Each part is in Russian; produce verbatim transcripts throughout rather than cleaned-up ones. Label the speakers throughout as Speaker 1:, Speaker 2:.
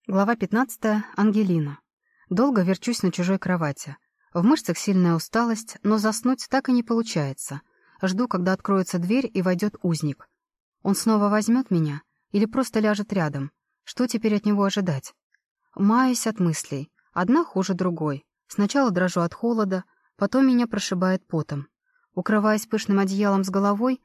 Speaker 1: Глава пятнадцатая. Ангелина. Долго верчусь на чужой кровати. В мышцах сильная усталость, но заснуть так и не получается. Жду, когда откроется дверь и войдет узник. Он снова возьмет меня или просто ляжет рядом? Что теперь от него ожидать? Маюсь от мыслей. Одна хуже другой. Сначала дрожу от холода, потом меня прошибает потом. Укрываясь пышным одеялом с головой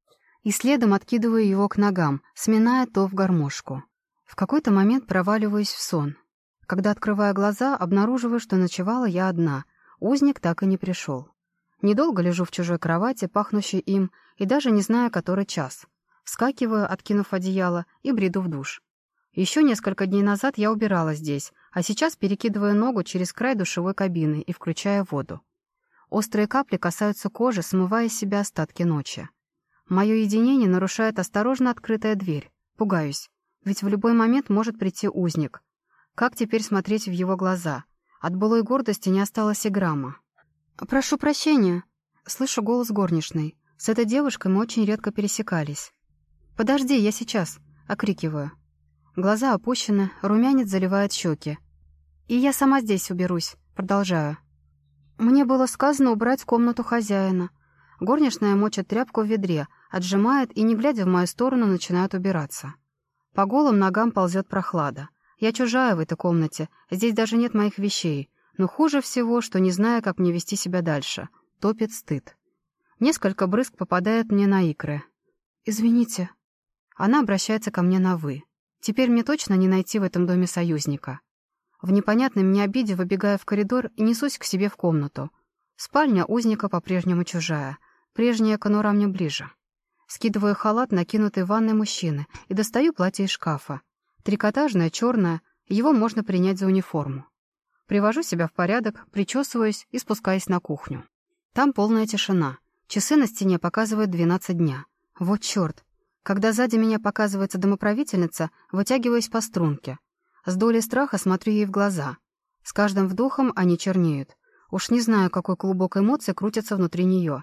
Speaker 1: и следом откидываю его к ногам, сминая то в гармошку. В какой-то момент проваливаюсь в сон. Когда открываю глаза, обнаруживаю, что ночевала я одна. Узник так и не пришел. Недолго лежу в чужой кровати, пахнущей им, и даже не знаю, который час. Вскакиваю, откинув одеяло, и бреду в душ. Еще несколько дней назад я убирала здесь, а сейчас перекидываю ногу через край душевой кабины и включаю воду. Острые капли касаются кожи, смывая с себя остатки ночи. Мое единение нарушает осторожно открытая дверь. Пугаюсь. Ведь в любой момент может прийти узник. Как теперь смотреть в его глаза? От былой гордости не осталось и грамма. «Прошу прощения», — слышу голос горничной. С этой девушкой мы очень редко пересекались. «Подожди, я сейчас», — окрикиваю. Глаза опущены, румянец заливает щеки. «И я сама здесь уберусь», — продолжаю. Мне было сказано убрать комнату хозяина. Горничная мочит тряпку в ведре, отжимает и, не глядя в мою сторону, начинает убираться. По голым ногам ползет прохлада. Я чужая в этой комнате, здесь даже нет моих вещей. Но хуже всего, что не знаю, как мне вести себя дальше. Топит стыд. Несколько брызг попадает мне на икры. «Извините». Она обращается ко мне на «вы». Теперь мне точно не найти в этом доме союзника. В непонятной мне обиде выбегаю в коридор и несусь к себе в комнату. Спальня узника по-прежнему чужая. Прежняя конура мне ближе. Скидываю халат, накинутый в ванной мужчины, и достаю платье из шкафа. Трикотажное, черное, его можно принять за униформу. Привожу себя в порядок, причесываюсь и спускаюсь на кухню. Там полная тишина. Часы на стене показывают двенадцать дня. Вот черт! Когда сзади меня показывается домоправительница, вытягиваюсь по струнке. С долей страха смотрю ей в глаза. С каждым вдохом они чернеют. Уж не знаю, какой клубок эмоций крутится внутри нее.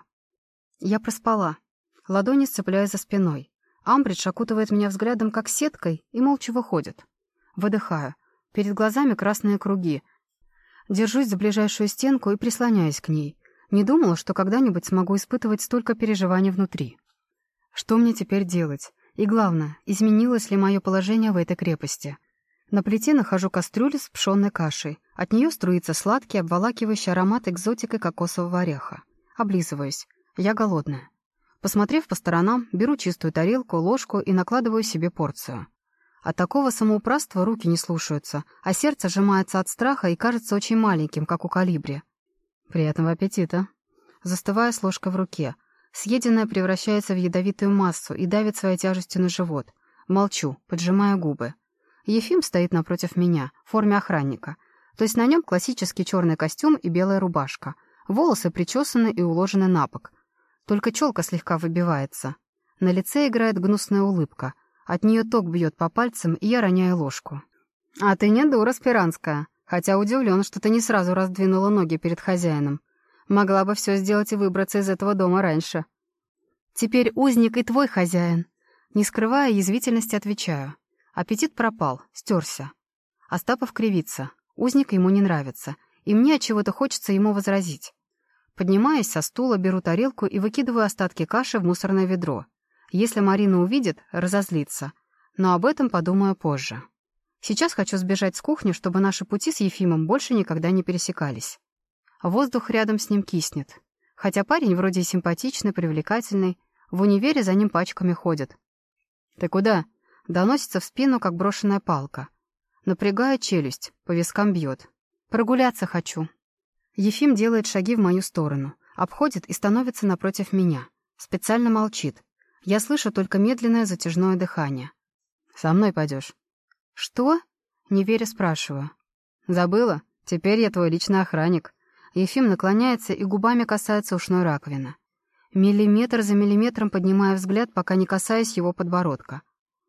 Speaker 1: Я проспала. Ладони сцепляю за спиной. Амбридж окутывает меня взглядом, как сеткой, и молча выходит. Выдыхаю. Перед глазами красные круги. Держусь за ближайшую стенку и прислоняюсь к ней. Не думала, что когда-нибудь смогу испытывать столько переживаний внутри. Что мне теперь делать? И главное, изменилось ли мое положение в этой крепости? На плите нахожу кастрюлю с пшенной кашей. От нее струится сладкий, обволакивающий аромат экзотикой кокосового ореха. Облизываюсь. Я голодная. Посмотрев по сторонам, беру чистую тарелку, ложку и накладываю себе порцию. От такого самоуправства руки не слушаются, а сердце сжимается от страха и кажется очень маленьким, как у колибри. Приятного аппетита. Застывая с ложкой в руке. Съеденное превращается в ядовитую массу и давит своей тяжестью на живот. Молчу, поджимая губы. Ефим стоит напротив меня, в форме охранника. То есть на нем классический черный костюм и белая рубашка. Волосы причесаны и уложены на бок. Только челка слегка выбивается. На лице играет гнусная улыбка. От нее ток бьет по пальцам, и я роняю ложку. «А ты не дура, Спиранская. Хотя удивлен, что ты не сразу раздвинула ноги перед хозяином. Могла бы все сделать и выбраться из этого дома раньше». «Теперь узник и твой хозяин». Не скрывая язвительности, отвечаю. Аппетит пропал, стерся. Остапов кривится. Узник ему не нравится. И мне от чего-то хочется ему возразить. Поднимаясь со стула, беру тарелку и выкидываю остатки каши в мусорное ведро. Если Марина увидит, разозлится. Но об этом подумаю позже. Сейчас хочу сбежать с кухни, чтобы наши пути с Ефимом больше никогда не пересекались. Воздух рядом с ним киснет. Хотя парень вроде и симпатичный, привлекательный, в универе за ним пачками ходят. «Ты куда?» — доносится в спину, как брошенная палка. Напрягая челюсть, по вискам бьет. «Прогуляться хочу». Ефим делает шаги в мою сторону, обходит и становится напротив меня. Специально молчит. Я слышу только медленное затяжное дыхание. «Со мной пойдешь». «Что?» — не веря спрашиваю. «Забыла? Теперь я твой личный охранник». Ефим наклоняется и губами касается ушной раковины. Миллиметр за миллиметром поднимая взгляд, пока не касаясь его подбородка.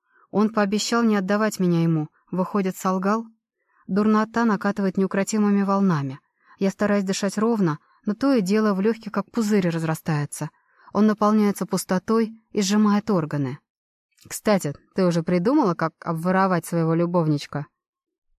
Speaker 1: Он пообещал не отдавать меня ему. Выходит, солгал? Дурнота накатывает неукротимыми волнами. Я стараюсь дышать ровно, но то и дело в легких как пузырь разрастается. Он наполняется пустотой и сжимает органы. «Кстати, ты уже придумала, как обворовать своего любовничка?»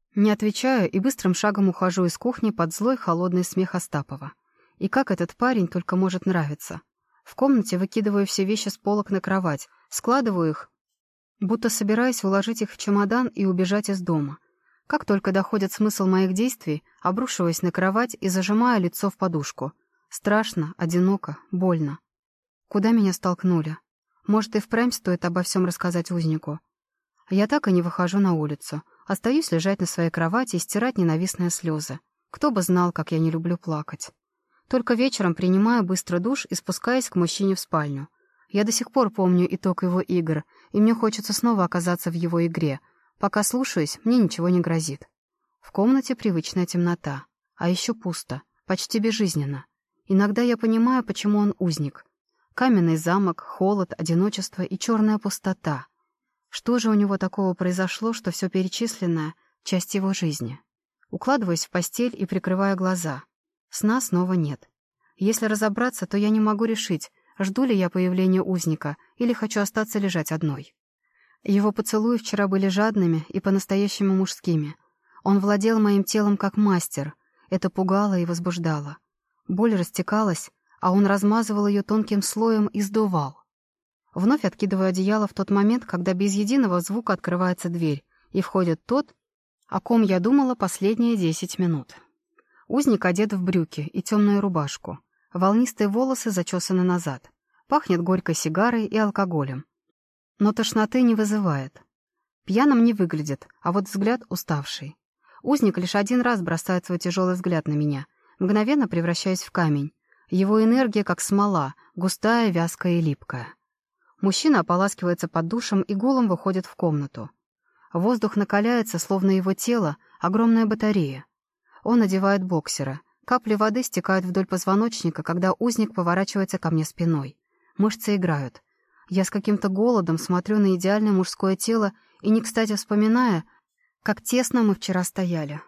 Speaker 1: Не отвечаю и быстрым шагом ухожу из кухни под злой холодный смех Остапова. И как этот парень только может нравиться. В комнате выкидываю все вещи с полок на кровать, складываю их, будто собираюсь уложить их в чемодан и убежать из дома. Как только доходит смысл моих действий, обрушиваюсь на кровать и зажимаю лицо в подушку. Страшно, одиноко, больно. Куда меня столкнули? Может, и впрямь стоит обо всем рассказать узнику? Я так и не выхожу на улицу. Остаюсь лежать на своей кровати и стирать ненавистные слезы. Кто бы знал, как я не люблю плакать. Только вечером принимаю быстро душ и спускаюсь к мужчине в спальню. Я до сих пор помню итог его игр, и мне хочется снова оказаться в его игре. Пока слушаюсь, мне ничего не грозит. В комнате привычная темнота. А еще пусто, почти безжизненно. Иногда я понимаю, почему он узник. Каменный замок, холод, одиночество и черная пустота. Что же у него такого произошло, что все перечисленное — часть его жизни? Укладываюсь в постель и прикрываю глаза. Сна снова нет. Если разобраться, то я не могу решить, жду ли я появления узника или хочу остаться лежать одной. Его поцелуи вчера были жадными и по-настоящему мужскими. Он владел моим телом как мастер. Это пугало и возбуждало. Боль растекалась, а он размазывал ее тонким слоем и сдувал. Вновь откидываю одеяло в тот момент, когда без единого звука открывается дверь, и входит тот, о ком я думала последние десять минут. Узник одет в брюки и темную рубашку. Волнистые волосы зачесаны назад. Пахнет горькой сигарой и алкоголем. Но тошноты не вызывает. Пьяным не выглядит, а вот взгляд уставший. Узник лишь один раз бросает свой тяжелый взгляд на меня, мгновенно превращаясь в камень. Его энергия как смола, густая, вязкая и липкая. Мужчина ополаскивается под душем и голым выходит в комнату. Воздух накаляется, словно его тело — огромная батарея. Он одевает боксера. Капли воды стекают вдоль позвоночника, когда узник поворачивается ко мне спиной. Мышцы играют. Я с каким-то голодом смотрю на идеальное мужское тело и не кстати вспоминая, как тесно мы вчера стояли.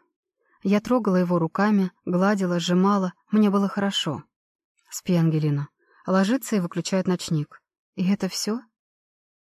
Speaker 1: Я трогала его руками, гладила, сжимала. Мне было хорошо. Спи, Ангелина. Ложится и выключает ночник. И это все?